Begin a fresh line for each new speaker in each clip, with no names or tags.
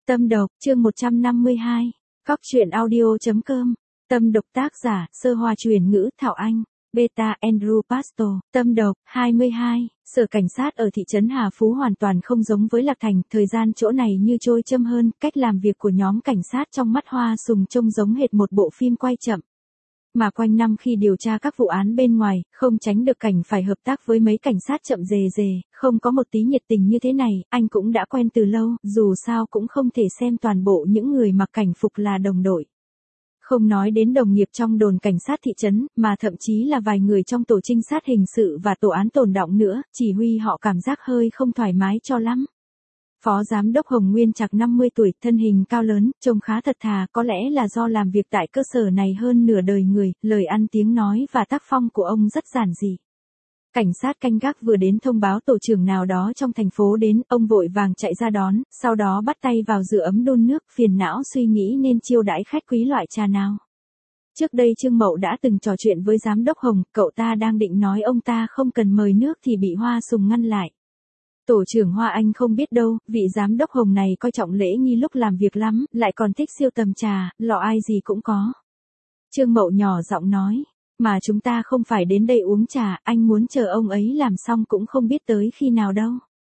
Tâm độc, chương 152. Cóc truyện audio.com. Tâm độc tác giả, Sơ Hoa truyền ngữ Thảo Anh. Beta Andrew Pastor. Tâm độc, 22. Sở cảnh sát ở thị trấn Hà Phú hoàn toàn không giống với Lạc Thành, thời gian chỗ này như trôi châm hơn, cách làm việc của nhóm cảnh sát trong mắt Hoa Sùng trông giống hệt một bộ phim quay chậm. Mà quanh năm khi điều tra các vụ án bên ngoài, không tránh được cảnh phải hợp tác với mấy cảnh sát chậm rề, không có một tí nhiệt tình như thế này, anh cũng đã quen từ lâu, dù sao cũng không thể xem toàn bộ những người mặc cảnh phục là đồng đội. Không nói đến đồng nghiệp trong đồn cảnh sát thị trấn, mà thậm chí là vài người trong tổ trinh sát hình sự và tổ án tồn đọng nữa, chỉ huy họ cảm giác hơi không thoải mái cho lắm. Phó Giám đốc Hồng Nguyên Trạc 50 tuổi, thân hình cao lớn, trông khá thật thà, có lẽ là do làm việc tại cơ sở này hơn nửa đời người, lời ăn tiếng nói và tác phong của ông rất giản dị. Cảnh sát canh gác vừa đến thông báo tổ trưởng nào đó trong thành phố đến, ông vội vàng chạy ra đón, sau đó bắt tay vào rửa ấm đun nước, phiền não suy nghĩ nên chiêu đãi khách quý loại trà nào. Trước đây Trương Mậu đã từng trò chuyện với Giám đốc Hồng, cậu ta đang định nói ông ta không cần mời nước thì bị Hoa Sùng ngăn lại. Tổ trưởng Hoa Anh không biết đâu, vị Giám đốc Hồng này coi trọng lễ nghi lúc làm việc lắm, lại còn thích siêu tầm trà, lọ ai gì cũng có. Trương Mậu nhỏ giọng nói, mà chúng ta không phải đến đây uống trà, anh muốn chờ ông ấy làm xong cũng không biết tới khi nào đâu.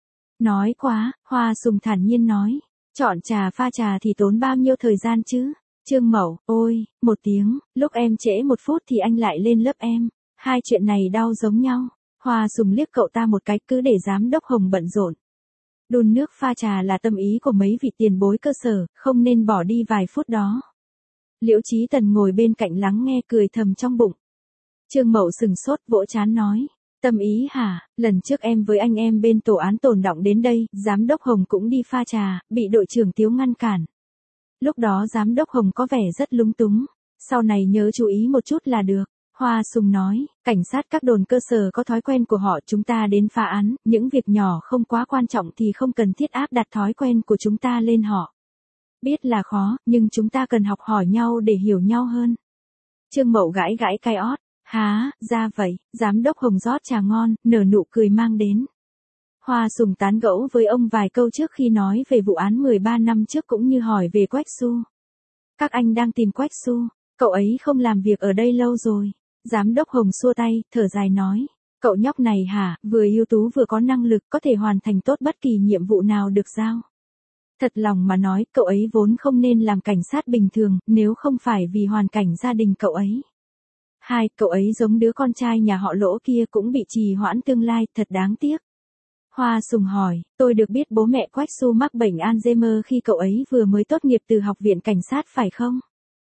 Nói quá, Hoa Sùng thản nhiên nói, chọn trà pha trà thì tốn bao nhiêu thời gian chứ? Trương Mậu, ôi, 1 tiếng, lúc em trễ 1 phút thì anh lại lên lớp em, hai chuyện này đau giống nhau. Hoa Sùng liếc cậu ta một cái, cứ để Giám đốc Hồng bận rộn. Đun nước pha trà là tâm ý của mấy vị tiền bối cơ sở, không nên bỏ đi vài phút đó. Liễu Chí Tần ngồi bên cạnh lắng nghe cười thầm trong bụng. Trương Mậu sừng sốt vỗ trán nói, tâm ý hả, lần trước em với anh em bên tổ án tồn đọng đến đây, Giám đốc Hồng cũng đi pha trà, bị đội trưởng Tiếu ngăn cản. Lúc đó Giám đốc Hồng có vẻ rất lúng túng, sau này nhớ chú ý một chút là được. Hoa Sùng nói, cảnh sát các đồn cơ sở có thói quen của họ, chúng ta đến phá án, những việc nhỏ không quá quan trọng thì không cần thiết áp đặt thói quen của chúng ta lên họ. Biết là khó, nhưng chúng ta cần học hỏi nhau để hiểu nhau hơn. Trương Mậu gãi gãi cái ót, há, ra vậy, Giám đốc Hồng rót trà ngon, nở nụ cười mang đến. Hoa Sùng tán gẫu với ông vài câu trước khi nói về vụ án 13 năm trước cũng như hỏi về Quách Xu. Các anh đang tìm Quách Xu, cậu ấy không làm việc ở đây lâu rồi. Giám đốc Hồng xua tay, thở dài nói, cậu nhóc này hả, vừa ưu tú vừa có năng lực, có thể hoàn thành tốt bất kỳ nhiệm vụ nào được giao. Thật lòng mà nói, cậu ấy vốn không nên làm cảnh sát bình thường, nếu không phải vì hoàn cảnh gia đình cậu ấy. Cậu ấy giống đứa con trai nhà họ Lỗ kia cũng bị trì hoãn tương lai, thật đáng tiếc. Hoa Sùng hỏi, tôi được biết bố mẹ Quách Xu mắc bệnh Alzheimer khi cậu ấy vừa mới tốt nghiệp từ học viện cảnh sát phải không?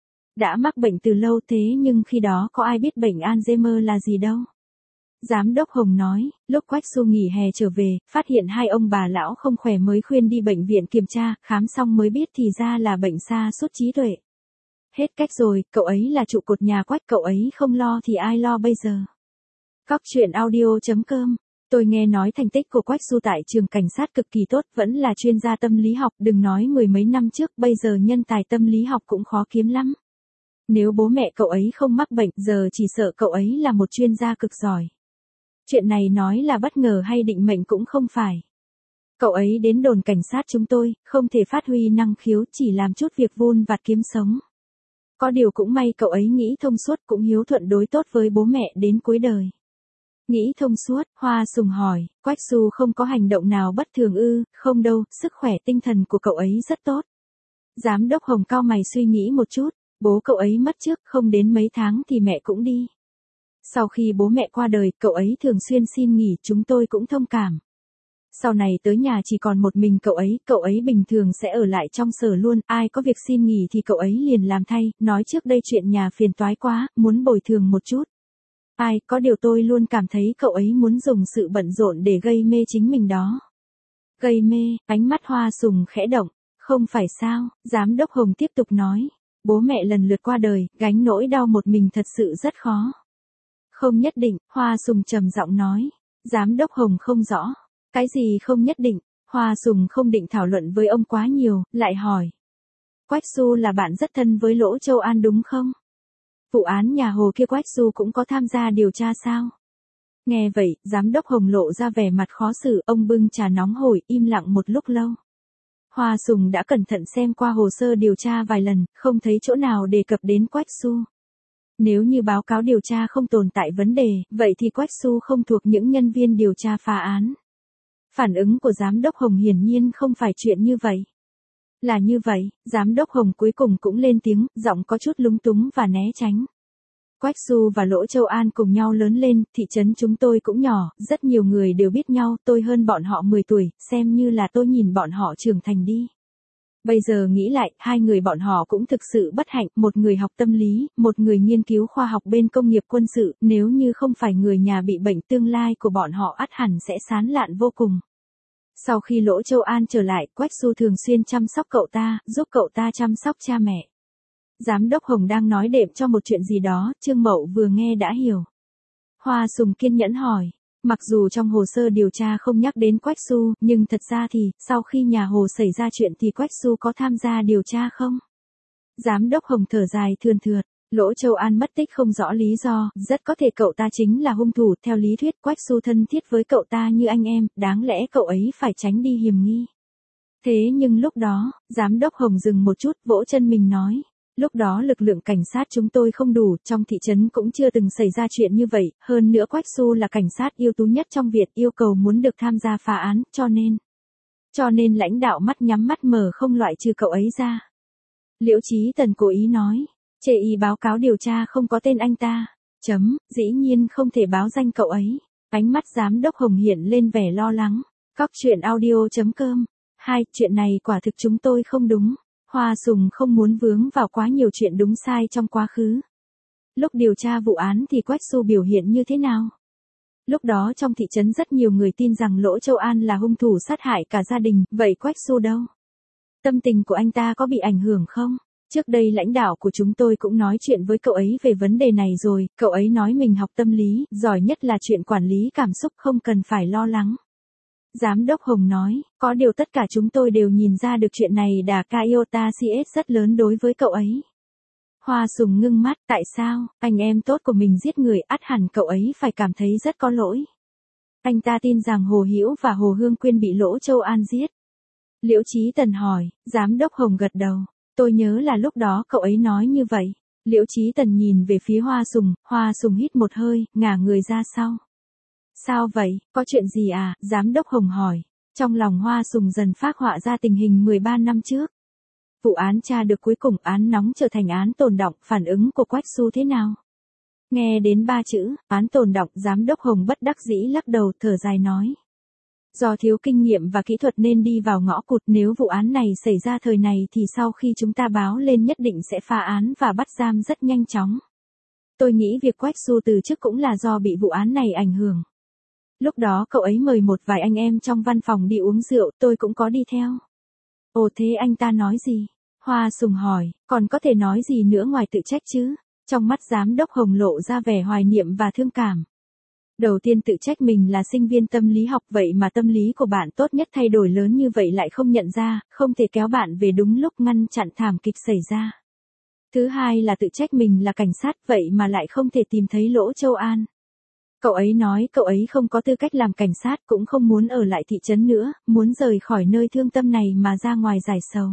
Đã mắc bệnh từ lâu thế nhưng khi đó có ai biết bệnh Alzheimer là gì đâu. Giám đốc Hồng nói, lúc Quách Xu nghỉ hè trở về, phát hiện hai ông bà lão không khỏe mới khuyên đi bệnh viện kiểm tra, khám xong mới biết thì ra là bệnh sa sút trí tuệ. Hết cách rồi, cậu ấy là trụ cột nhà Quách, cậu ấy không lo thì ai lo bây giờ. Cóc truyện audio.com. Tôi nghe nói thành tích của Quách Xu tại trường cảnh sát cực kỳ tốt, vẫn là chuyên gia tâm lý học, đừng nói 10 mấy năm trước, bây giờ nhân tài tâm lý học cũng khó kiếm lắm. Nếu bố mẹ cậu ấy không mắc bệnh, giờ chỉ sợ cậu ấy là một chuyên gia cực giỏi. Chuyện này nói là bất ngờ hay định mệnh cũng không phải. Cậu ấy đến đồn cảnh sát chúng tôi, không thể phát huy năng khiếu, chỉ làm chút việc vun vặt kiếm sống. Có điều cũng may cậu ấy nghĩ thông suốt, cũng hiếu thuận đối tốt với bố mẹ đến cuối đời. Nghĩ thông suốt, Hoa Sùng hỏi, Quách Xu không có hành động nào bất thường ư? Không đâu, sức khỏe tinh thần của cậu ấy rất tốt. Giám đốc Hồng cau mày suy nghĩ một chút, bố cậu ấy mất trước, không đến mấy tháng thì mẹ cũng đi. Sau khi bố mẹ qua đời, cậu ấy thường xuyên xin nghỉ, chúng tôi cũng thông cảm. Sau này tới nhà chỉ còn một mình cậu ấy bình thường sẽ ở lại trong sở luôn, ai có việc xin nghỉ thì cậu ấy liền làm thay, nói trước đây chuyện nhà phiền toái quá, muốn bồi thường một chút. Có điều tôi luôn cảm thấy cậu ấy muốn dùng sự bận rộn để gây mê chính mình đó. Gây mê, ánh mắt Hoa Sùng khẽ động, không phải sao, Giám đốc Hồng tiếp tục nói, bố mẹ lần lượt qua đời, gánh nỗi đau một mình thật sự rất khó. Không nhất định, Hoa Sùng trầm giọng nói, Giám đốc Hồng không rõ, cái gì không nhất định, Hoa Sùng không định thảo luận với ông quá nhiều, lại hỏi. Quách Xu là bạn rất thân với Lỗ Châu An đúng không? Vụ án nhà Hồ kia Quách Xu cũng có tham gia điều tra sao? Nghe vậy, Giám đốc Hồng lộ ra vẻ mặt khó xử, ông bưng trà nóng hổi, im lặng một lúc lâu. Hoa Sùng đã cẩn thận xem qua hồ sơ điều tra vài lần, không thấy chỗ nào đề cập đến Quách Xu. Nếu như báo cáo điều tra không tồn tại vấn đề, vậy thì Quách Xu không thuộc những nhân viên điều tra phá án. Phản ứng của Giám đốc Hồng hiển nhiên không phải chuyện như vậy. Là như vậy, Giám đốc Hồng cuối cùng cũng lên tiếng, giọng có chút lúng túng và né tránh. Quách Xu và Lỗ Châu An cùng nhau lớn lên, thị trấn chúng tôi cũng nhỏ, rất nhiều người đều biết nhau, tôi hơn bọn họ 10 tuổi, xem như là tôi nhìn bọn họ trưởng thành đi. Bây giờ nghĩ lại, hai người bọn họ cũng thực sự bất hạnh, một người học tâm lý, một người nghiên cứu khoa học bên công nghiệp quân sự, nếu như không phải người nhà bị bệnh tương lai của bọn họ ắt hẳn sẽ sán lạn vô cùng. Sau khi Lỗ Châu An trở lại, Quách Xu thường xuyên chăm sóc cậu ta, giúp cậu ta chăm sóc cha mẹ. Giám đốc Hồng đang nói đệm cho một chuyện gì đó, Trương Mậu vừa nghe đã hiểu. Hoa Sùng kiên nhẫn hỏi, mặc dù trong hồ sơ điều tra không nhắc đến Quách Xu, nhưng thật ra thì, sau khi nhà Hồ xảy ra chuyện thì Quách Xu có tham gia điều tra không? Giám đốc Hồng thở dài thườn thượt, Lỗ Châu An mất tích không rõ lý do, rất có thể cậu ta chính là hung thủ, theo lý thuyết Quách Xu thân thiết với cậu ta như anh em, đáng lẽ cậu ấy phải tránh đi hiểm nghi. Thế nhưng lúc đó, Giám đốc Hồng dừng một chút, vỗ chân mình nói. Lúc đó lực lượng cảnh sát chúng tôi không đủ, trong thị trấn cũng chưa từng xảy ra chuyện như vậy, hơn nữa Quách Xu là cảnh sát ưu tú nhất trong Việt, yêu cầu muốn được tham gia phá án, cho nên lãnh đạo mắt nhắm mắt mở không loại trừ cậu ấy ra. Liễu Chí Tần cố ý nói, chê ý báo cáo điều tra không có tên anh ta, dĩ nhiên không thể báo danh cậu ấy. Ánh mắt Giám đốc Hồng hiện lên vẻ lo lắng. Cóc truyện audio.com. Chuyện này quả thực chúng tôi không đúng. Hoa Sùng không muốn vướng vào quá nhiều chuyện đúng sai trong quá khứ. Lúc điều tra vụ án thì Quách Xu biểu hiện như thế nào? Lúc đó trong thị trấn rất nhiều người tin rằng Lỗ Châu An là hung thủ sát hại cả gia đình, vậy Quách Xu đâu? Tâm tình của anh ta có bị ảnh hưởng không? Trước đây lãnh đạo của chúng tôi cũng nói chuyện với cậu ấy về vấn đề này rồi, cậu ấy nói mình học tâm lý, giỏi nhất là chuyện quản lý cảm xúc, không cần phải lo lắng. Giám đốc Hồng nói, có điều tất cả chúng tôi đều nhìn ra được chuyện này đả ca iota CS rất lớn đối với cậu ấy. Hoa Sùng ngưng mắt, tại sao, anh em tốt của mình giết người, ắt hẳn cậu ấy phải cảm thấy rất có lỗi. Anh ta tin rằng Hồ Hữu và Hồ Hương Quyên bị Lỗ Châu An giết. Liễu Chí Tần hỏi, Giám đốc Hồng gật đầu, tôi nhớ là lúc đó cậu ấy nói như vậy. Liễu Chí Tần nhìn về phía Hoa Sùng hít một hơi, ngả người ra sau. Sao vậy, có chuyện gì à? Giám đốc Hồng hỏi. Trong lòng Hoa Sùng dần phác họa ra tình hình 13 năm trước. Vụ án tra được cuối cùng, án nóng trở thành án tồn đọng, phản ứng của Quách Xu thế nào? Nghe đến 3 chữ, án tồn đọng, Giám đốc Hồng bất đắc dĩ lắc đầu, thở dài nói. Do thiếu kinh nghiệm và kỹ thuật nên đi vào ngõ cụt, nếu vụ án này xảy ra thời này thì sau khi chúng ta báo lên nhất định sẽ phá án và bắt giam rất nhanh chóng. Tôi nghĩ việc Quách Xu từ chức cũng là do bị vụ án này ảnh hưởng. Lúc đó cậu ấy mời một vài anh em trong văn phòng đi uống rượu, tôi cũng có đi theo. Ồ, thế anh ta nói gì? Hoa Sùng hỏi, còn có thể nói gì nữa ngoài tự trách chứ? Trong mắt Giám đốc Hồng lộ ra vẻ hoài niệm và thương cảm. Đầu tiên tự trách mình là sinh viên tâm lý học, vậy mà tâm lý của bạn tốt nhất thay đổi lớn như vậy lại không nhận ra, không thể kéo bạn về đúng lúc ngăn chặn thảm kịch xảy ra. Thứ hai là tự trách mình là cảnh sát, vậy mà lại không thể tìm thấy Lỗ Châu An. Cậu ấy nói cậu ấy không có tư cách làm cảnh sát, cũng không muốn ở lại thị trấn nữa, muốn rời khỏi nơi thương tâm này mà ra ngoài giải sầu.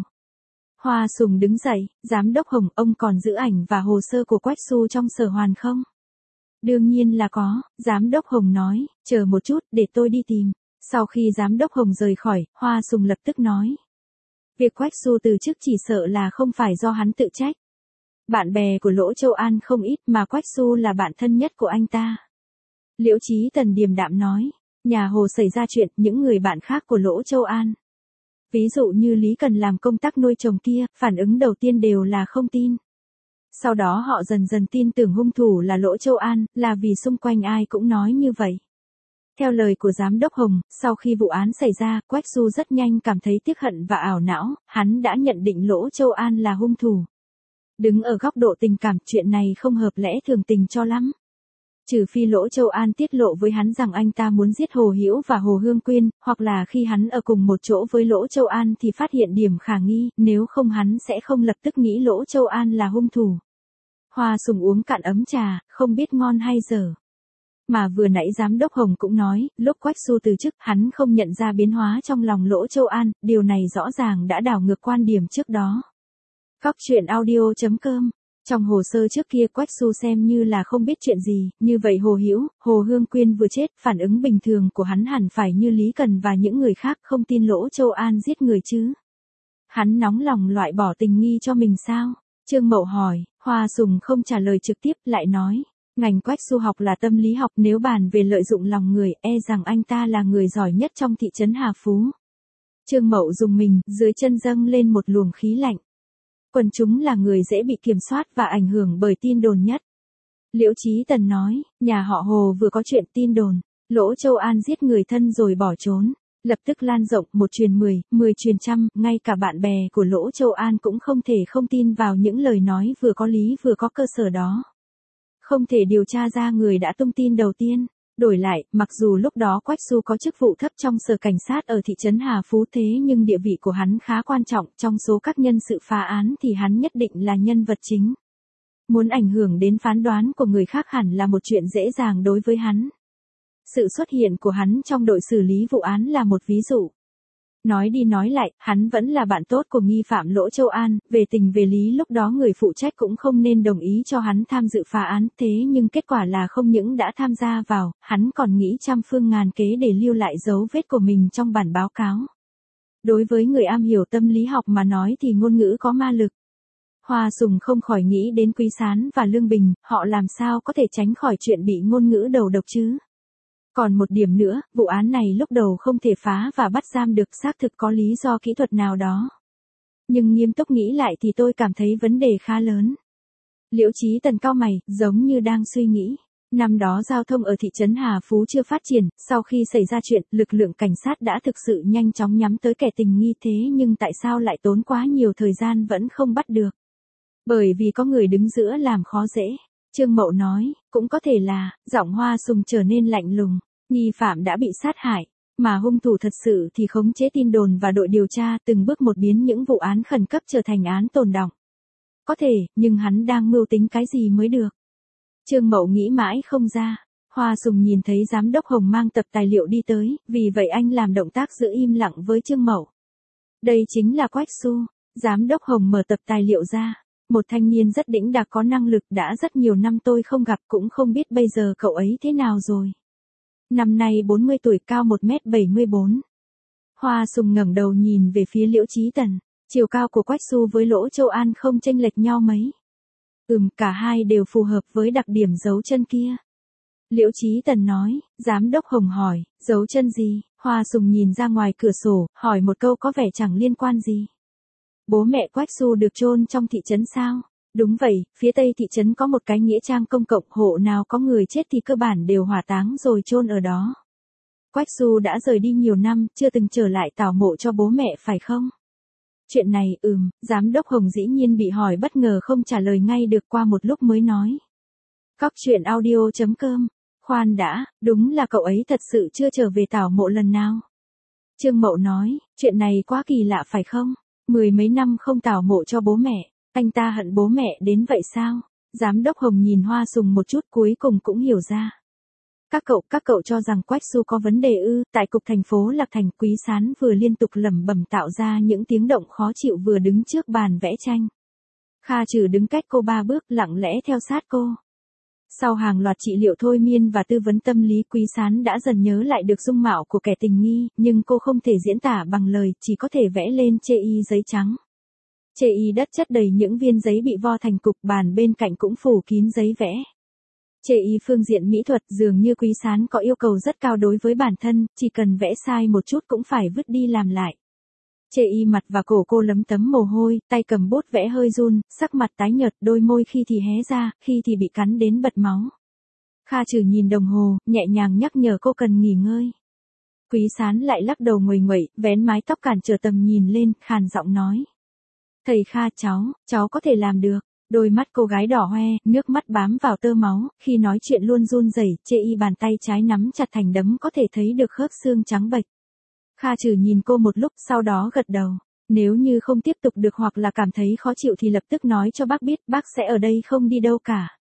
Hoa Sùng đứng dậy, Giám đốc Hồng, ông còn giữ ảnh và hồ sơ của Quách Xu trong sở hoàn không? Đương nhiên là có, Giám đốc Hồng nói, chờ một chút, để tôi đi tìm. Sau khi Giám đốc Hồng rời khỏi, Hoa Sùng lập tức nói. Việc Quách Xu từ chức chỉ sợ là không phải do hắn tự trách. Bạn bè của Lỗ Châu An không ít mà Quách Xu là bạn thân nhất của anh ta. Liễu Chí Tần điềm đạm nói, nhà Hồ xảy ra chuyện, những người bạn khác của Lỗ Châu An. Ví dụ như Lý Cần làm công tác nuôi chồng kia, phản ứng đầu tiên đều là không tin. Sau đó họ dần dần tin tưởng hung thủ là Lỗ Châu An, là vì xung quanh ai cũng nói như vậy. Theo lời của Giám đốc Hồng, sau khi vụ án xảy ra, Quách Xu rất nhanh cảm thấy tiếc hận và ảo não, hắn đã nhận định Lỗ Châu An là hung thủ. Đứng ở góc độ tình cảm, chuyện này không hợp lẽ thường tình cho lắm. Trừ phi Lỗ Châu An tiết lộ với hắn rằng anh ta muốn giết Hồ Hữu và Hồ Hương Quyên, hoặc là khi hắn ở cùng một chỗ với Lỗ Châu An thì phát hiện điểm khả nghi, nếu không hắn sẽ không lập tức nghĩ Lỗ Châu An là hung thủ. Hoa Sùng uống cạn ấm trà, không biết ngon hay dở. Mà vừa nãy giám đốc Hồng cũng nói, lúc Quách Xu từ chức, hắn không nhận ra biến hóa trong lòng Lỗ Châu An, điều này rõ ràng đã đảo ngược quan điểm trước đó. Cóc truyện audio.com. Trong hồ sơ trước kia Quách Xu xem như là không biết chuyện gì, như vậy Hồ Hữu, Hồ Hương Quyên vừa chết, phản ứng bình thường của hắn hẳn phải như Lý Cần và những người khác không tin Lỗ Châu An giết người chứ. Hắn nóng lòng loại bỏ tình nghi cho mình sao? Trương Mậu hỏi, Hoa Sùng không trả lời trực tiếp, lại nói, ngành Quách Xu học là tâm lý học, nếu bàn về lợi dụng lòng người, e rằng anh ta là người giỏi nhất trong thị trấn Hà Phú. Trương Mậu dùng mình, dưới chân dâng lên một luồng khí lạnh. Quần chúng là người dễ bị kiểm soát và ảnh hưởng bởi tin đồn nhất. Liễu Chí Tần nói, nhà họ Hồ vừa có chuyện tin đồn, Lỗ Châu An giết người thân rồi bỏ trốn. Lập tức lan rộng, 1 truyền 10, 10 truyền trăm, ngay cả bạn bè của Lỗ Châu An cũng không thể không tin vào những lời nói vừa có lý vừa có cơ sở đó. Không thể điều tra ra người đã tung tin đầu tiên. Đổi lại, mặc dù lúc đó Quách Xu có chức vụ thấp trong sở cảnh sát ở thị trấn Hà Phú thế nhưng địa vị của hắn khá quan trọng, trong số các nhân sự phá án thì hắn nhất định là nhân vật chính. Muốn ảnh hưởng đến phán đoán của người khác hẳn là một chuyện dễ dàng đối với hắn. Sự xuất hiện của hắn trong đội xử lý vụ án là một ví dụ. Nói đi nói lại, hắn vẫn là bạn tốt của nghi phạm Lỗ Châu An, về tình về lý lúc đó người phụ trách cũng không nên đồng ý cho hắn tham dự phá án, thế nhưng kết quả là không những đã tham gia vào, hắn còn nghĩ trăm phương ngàn kế để lưu lại dấu vết của mình trong bản báo cáo. Đối với người am hiểu tâm lý học mà nói thì ngôn ngữ có ma lực. Hoa Sùng không khỏi nghĩ đến Quý Sán và Lương Bình, họ làm sao có thể tránh khỏi chuyện bị ngôn ngữ đầu độc chứ? Còn một điểm nữa, vụ án này lúc đầu không thể phá và bắt giam được, xác thực có lý do kỹ thuật nào đó. Nhưng nghiêm túc nghĩ lại thì tôi cảm thấy vấn đề khá lớn. Liễu Chí Tần cau mày, giống như đang suy nghĩ. Năm đó giao thông ở thị trấn Hà Phú chưa phát triển, sau khi xảy ra chuyện, lực lượng cảnh sát đã thực sự nhanh chóng nhắm tới kẻ tình nghi thế nhưng tại sao lại tốn quá nhiều thời gian vẫn không bắt được? Bởi vì có người đứng giữa làm khó dễ. Trương Mậu nói, cũng có thể là, giọng Hoa Sùng trở nên lạnh lùng, nghi phạm đã bị sát hại, mà hung thủ thật sự thì khống chế tin đồn và đội điều tra từng bước một biến những vụ án khẩn cấp trở thành án tồn đọng. Có thể, nhưng hắn đang mưu tính cái gì mới được? Trương Mậu nghĩ mãi không ra. Hoa Sùng nhìn thấy giám đốc Hồng mang tập tài liệu đi tới, vì vậy anh làm động tác giữ im lặng với Trương Mậu. Đây chính là Quách Xu. Giám đốc Hồng mở tập tài liệu ra. Một thanh niên rất đĩnh đạc có năng lực, đã rất nhiều năm tôi không gặp, cũng không biết bây giờ cậu ấy thế nào rồi. Năm nay 40 tuổi, cao 1m74. Hoa Sùng ngẩng đầu nhìn về phía Liễu Chí Tần. Chiều cao của Quách Xu với Lỗ Châu An không chênh lệch nhau mấy. Cả hai đều phù hợp với đặc điểm dấu chân kia. Liễu Chí Tần nói, giám đốc Hồng hỏi, dấu chân gì? Hoa Sùng nhìn ra ngoài cửa sổ, hỏi một câu có vẻ chẳng liên quan gì. Bố mẹ Quách Xu được chôn trong thị trấn sao? Đúng vậy, phía tây thị trấn có một cái nghĩa trang công cộng, hộ nào có người chết thì cơ bản đều hỏa táng rồi chôn ở đó. Quách Xu đã rời đi nhiều năm, chưa từng trở lại tảo mộ cho bố mẹ phải không? Chuyện này, giám đốc Hồng dĩ nhiên bị hỏi bất ngờ không trả lời ngay được, qua một lúc mới nói. Cóc truyện audio.com. Khoan đã, đúng là cậu ấy thật sự chưa trở về tảo mộ lần nào. Trương Mậu nói, chuyện này quá kỳ lạ phải không? 10 mấy năm không tảo mộ cho bố mẹ, anh ta hận bố mẹ đến vậy sao? Giám đốc Hồng nhìn Hoa Sùng một chút cuối cùng cũng hiểu ra. Các cậu cho rằng Quách Xu có vấn đề ư? Tại cục thành phố Lạc Thành, Quý Sán vừa liên tục lẩm bẩm tạo ra những tiếng động khó chịu vừa đứng trước bàn vẽ tranh. Kha Trừ đứng cách cô 3 bước lặng lẽ theo sát cô. Sau hàng loạt trị liệu thôi miên và tư vấn tâm lý, Quý Sán đã dần nhớ lại được dung mạo của kẻ tình nghi, nhưng cô không thể diễn tả bằng lời, chỉ có thể vẽ lên chê y giấy trắng. Chê y đất chất đầy những viên giấy bị vo thành cục, bàn bên cạnh cũng phủ kín giấy vẽ. Chê y phương diện mỹ thuật, dường như Quý Sán có yêu cầu rất cao đối với bản thân, chỉ cần vẽ sai một chút cũng phải vứt đi làm lại. Chê y mặt và cổ cô lấm tấm mồ hôi, tay cầm bút vẽ hơi run, sắc mặt tái nhợt, đôi môi khi thì hé ra, khi thì bị cắn đến bật máu. Kha Trừ nhìn đồng hồ, nhẹ nhàng nhắc nhở cô cần nghỉ ngơi. Quý Sán lại lắc đầu nguầy nguậy, vén mái tóc cản trở tầm nhìn lên, khàn giọng nói. Thầy Kha, cháu có thể làm được. Đôi mắt cô gái đỏ hoe, nước mắt bám vào tơ máu, khi nói chuyện luôn run rẩy, chê y bàn tay trái nắm chặt thành đấm có thể thấy được khớp xương trắng bệch. Kha Trừ nhìn cô một lúc sau đó gật đầu. Nếu như không tiếp tục được hoặc là cảm thấy khó chịu thì lập tức nói cho bác biết, bác sẽ ở đây không đi đâu cả.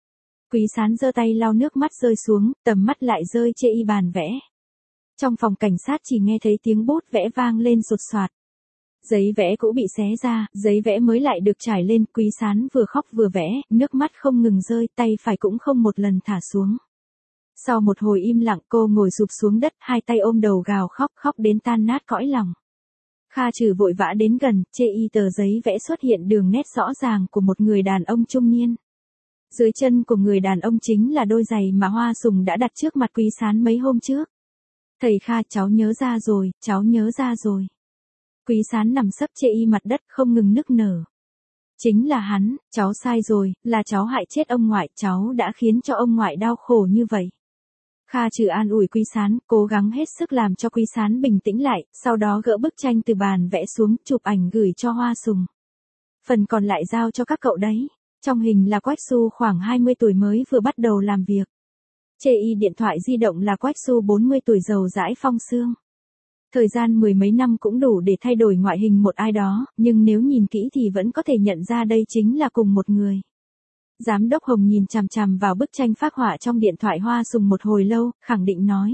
Quý Sán giơ tay lau nước mắt rơi xuống, tầm mắt lại rơi chê y bàn vẽ. Trong phòng cảnh sát chỉ nghe thấy tiếng bút vẽ vang lên sột soạt. Giấy vẽ cũ bị xé ra, giấy vẽ mới lại được trải lên, Quý Sán vừa khóc vừa vẽ, nước mắt không ngừng rơi, tay phải cũng không một lần thả xuống. Sau một hồi im lặng cô ngồi sụp xuống đất, hai tay ôm đầu gào khóc, khóc đến tan nát cõi lòng. Kha Trừ vội vã đến gần, chê y tờ giấy vẽ xuất hiện đường nét rõ ràng của một người đàn ông trung niên. Dưới chân của người đàn ông chính là đôi giày mà Hoa Sùng đã đặt trước mặt Quý Sán mấy hôm trước. Thầy Kha, cháu nhớ ra rồi, cháu nhớ ra rồi. Quý Sán nằm sấp chê y mặt đất không ngừng nức nở. Chính là hắn, cháu sai rồi, là cháu hại chết ông ngoại, cháu đã khiến cho ông ngoại đau khổ như vậy. Kha Trừ an ủi Quý Sán, cố gắng hết sức làm cho Quý Sán bình tĩnh lại, sau đó gỡ bức tranh từ bàn vẽ xuống, chụp ảnh gửi cho Hoa Sùng. Phần còn lại giao cho các cậu đấy. Trong hình là Quách Xu khoảng 20 tuổi mới vừa bắt đầu làm việc. Chê y điện thoại di động là Quách Xu 40 tuổi giàu dãi phong xương. Thời gian mười mấy năm cũng đủ để thay đổi ngoại hình một ai đó, nhưng nếu nhìn kỹ thì vẫn có thể nhận ra đây chính là cùng một người. Giám đốc Hồng nhìn chằm chằm vào bức tranh phác họa trong điện thoại Hoa Sùng một hồi lâu, khẳng định nói.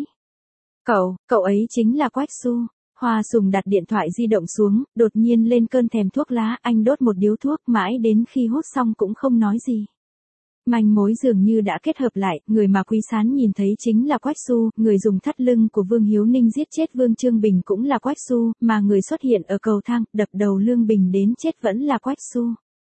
Cậu ấy chính là Quách Xu. Hoa Sùng đặt điện thoại di động xuống, đột nhiên lên cơn thèm thuốc lá, anh đốt một điếu thuốc mãi đến khi hút xong cũng không nói gì. Manh mối dường như đã kết hợp lại, người mà Quý Sán nhìn thấy chính là Quách Xu, người dùng thắt lưng của Vương Hiếu Ninh giết chết Vương Trương Bình cũng là Quách Xu, mà người xuất hiện ở cầu thang, đập đầu Lương Bình đến chết vẫn là Quách Xu.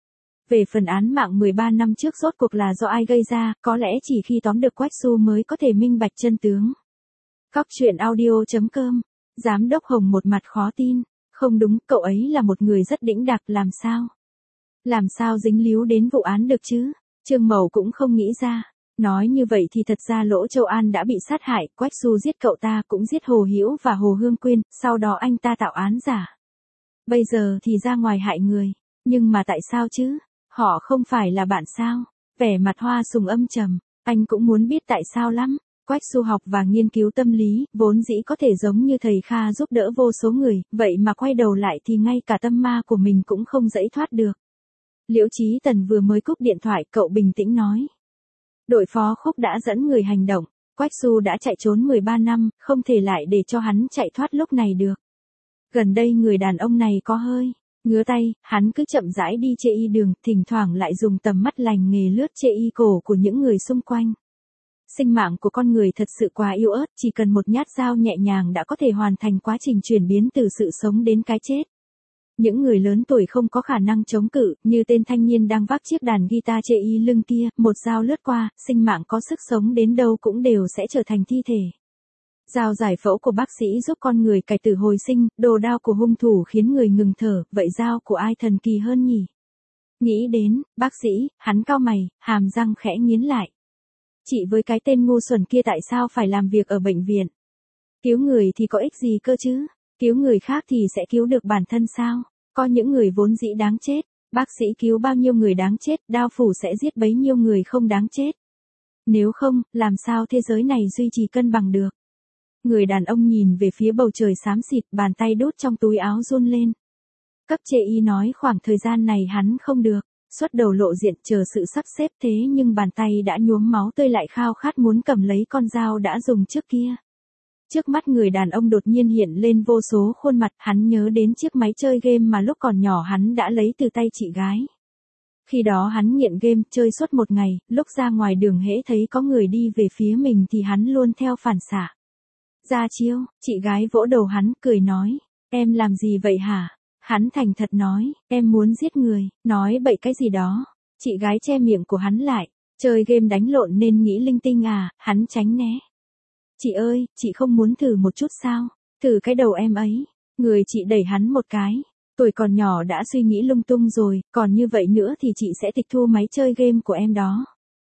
Về phần án mạng 13 năm trước rốt cuộc là do ai gây ra, có lẽ chỉ khi tóm được Quách Xu mới có thể minh bạch chân tướng. Cóc truyện audio.com. Giám đốc Hồng một mặt khó tin. Không đúng, cậu ấy là một người rất đĩnh đạc, làm sao? Làm sao dính líu đến vụ án được chứ? Trương Mậu cũng không nghĩ ra. Nói như vậy thì thật ra Lỗ Châu An đã bị sát hại, Quách Xu giết cậu ta cũng giết Hồ Hữu và Hồ Hương Quyên, sau đó anh ta tạo án giả. Bây giờ thì ra ngoài hại người. Nhưng mà tại sao chứ? Họ không phải là bạn sao? Vẻ mặt Hoa Sùng âm trầm, anh cũng muốn biết tại sao lắm. Quách Xu học và nghiên cứu tâm lý, vốn dĩ có thể giống như thầy Kha giúp đỡ vô số người, vậy mà quay đầu lại thì ngay cả tâm ma của mình cũng không dẫy thoát được. Liễu Chí Tần vừa mới cúp điện thoại, cậu bình tĩnh nói. Đội phó Khúc đã dẫn người hành động, Quách Xu đã chạy trốn 13 năm, không thể lại để cho hắn chạy thoát lúc này được. Gần đây người đàn ông này có hơi ngứa tay, hắn cứ chậm rãi đi chê y đường, thỉnh thoảng lại dùng tầm mắt lành nghề lướt chê y cổ của những người xung quanh. Sinh mạng của con người thật sự quá yếu ớt, chỉ cần một nhát dao nhẹ nhàng đã có thể hoàn thành quá trình chuyển biến từ sự sống đến cái chết. Những người lớn tuổi không có khả năng chống cự, như tên thanh niên đang vác chiếc đàn guitar chê y lưng kia, một dao lướt qua, sinh mạng có sức sống đến đâu cũng đều sẽ trở thành thi thể. Dao giải phẫu của bác sĩ giúp con người cải tử hồi sinh, đồ đao của hung thủ khiến người ngừng thở, vậy dao của ai thần kỳ hơn nhỉ? Nghĩ đến, bác sĩ, hắn cau mày, hàm răng khẽ nghiến lại. Chị với cái tên ngu xuẩn kia tại sao phải làm việc ở bệnh viện? Cứu người thì có ích gì cơ chứ? Cứu người khác thì sẽ cứu được bản thân sao? Có những người vốn dĩ đáng chết, bác sĩ cứu bao nhiêu người đáng chết, đao phủ sẽ giết bấy nhiêu người không đáng chết. Nếu không, làm sao thế giới này duy trì cân bằng được? Người đàn ông nhìn về phía bầu trời xám xịt, bàn tay đút trong túi áo run lên. Cấp chê y nói khoảng thời gian này hắn không được, xuất đầu lộ diện chờ sự sắp xếp, thế nhưng bàn tay đã nhuốm máu tươi lại khao khát muốn cầm lấy con dao đã dùng trước kia. Trước mắt người đàn ông đột nhiên hiện lên vô số khuôn mặt, hắn nhớ đến chiếc máy chơi game mà lúc còn nhỏ hắn đã lấy từ tay chị gái. Khi đó hắn nghiện game, chơi suốt một ngày, lúc ra ngoài đường hễ thấy có người đi về phía mình thì hắn luôn theo phản xạ. Ra chiêu, chị gái vỗ đầu hắn, cười nói, em làm gì vậy hả? Hắn thành thật nói, em muốn giết người, nói bậy cái gì đó. Chị gái che miệng của hắn lại, chơi game đánh lộn nên nghĩ linh tinh à, hắn tránh né. Chị ơi, chị không muốn thử một chút sao? Thử cái đầu em ấy. Người chị đẩy hắn một cái. Tuổi còn nhỏ đã suy nghĩ lung tung rồi, còn như vậy nữa thì chị sẽ tịch thu máy chơi game của em đó.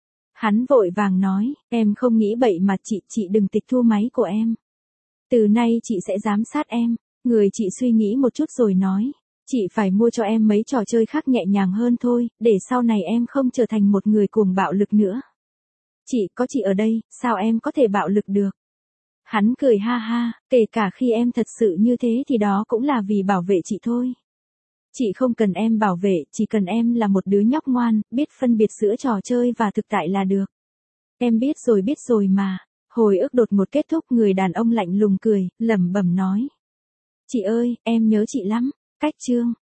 Hắn vội vàng nói, em không nghĩ bậy mà chị đừng tịch thu máy của em. Từ nay chị sẽ giám sát em. Người chị suy nghĩ một chút rồi nói, chị phải mua cho em mấy trò chơi khác nhẹ nhàng hơn thôi, để sau này em không trở thành một người cuồng bạo lực nữa. Chị, có chị ở đây, sao em có thể bạo lực được? Hắn cười ha ha, kể cả khi em thật sự như thế thì đó cũng là vì bảo vệ chị thôi. Chị không cần em bảo vệ, chỉ cần em là một đứa nhóc ngoan, biết phân biệt giữa trò chơi và thực tại là được. Em biết rồi mà. Hồi ức đột ngột kết thúc, người đàn ông lạnh lùng cười, lẩm bẩm nói. Chị ơi, em nhớ chị lắm. Cách chương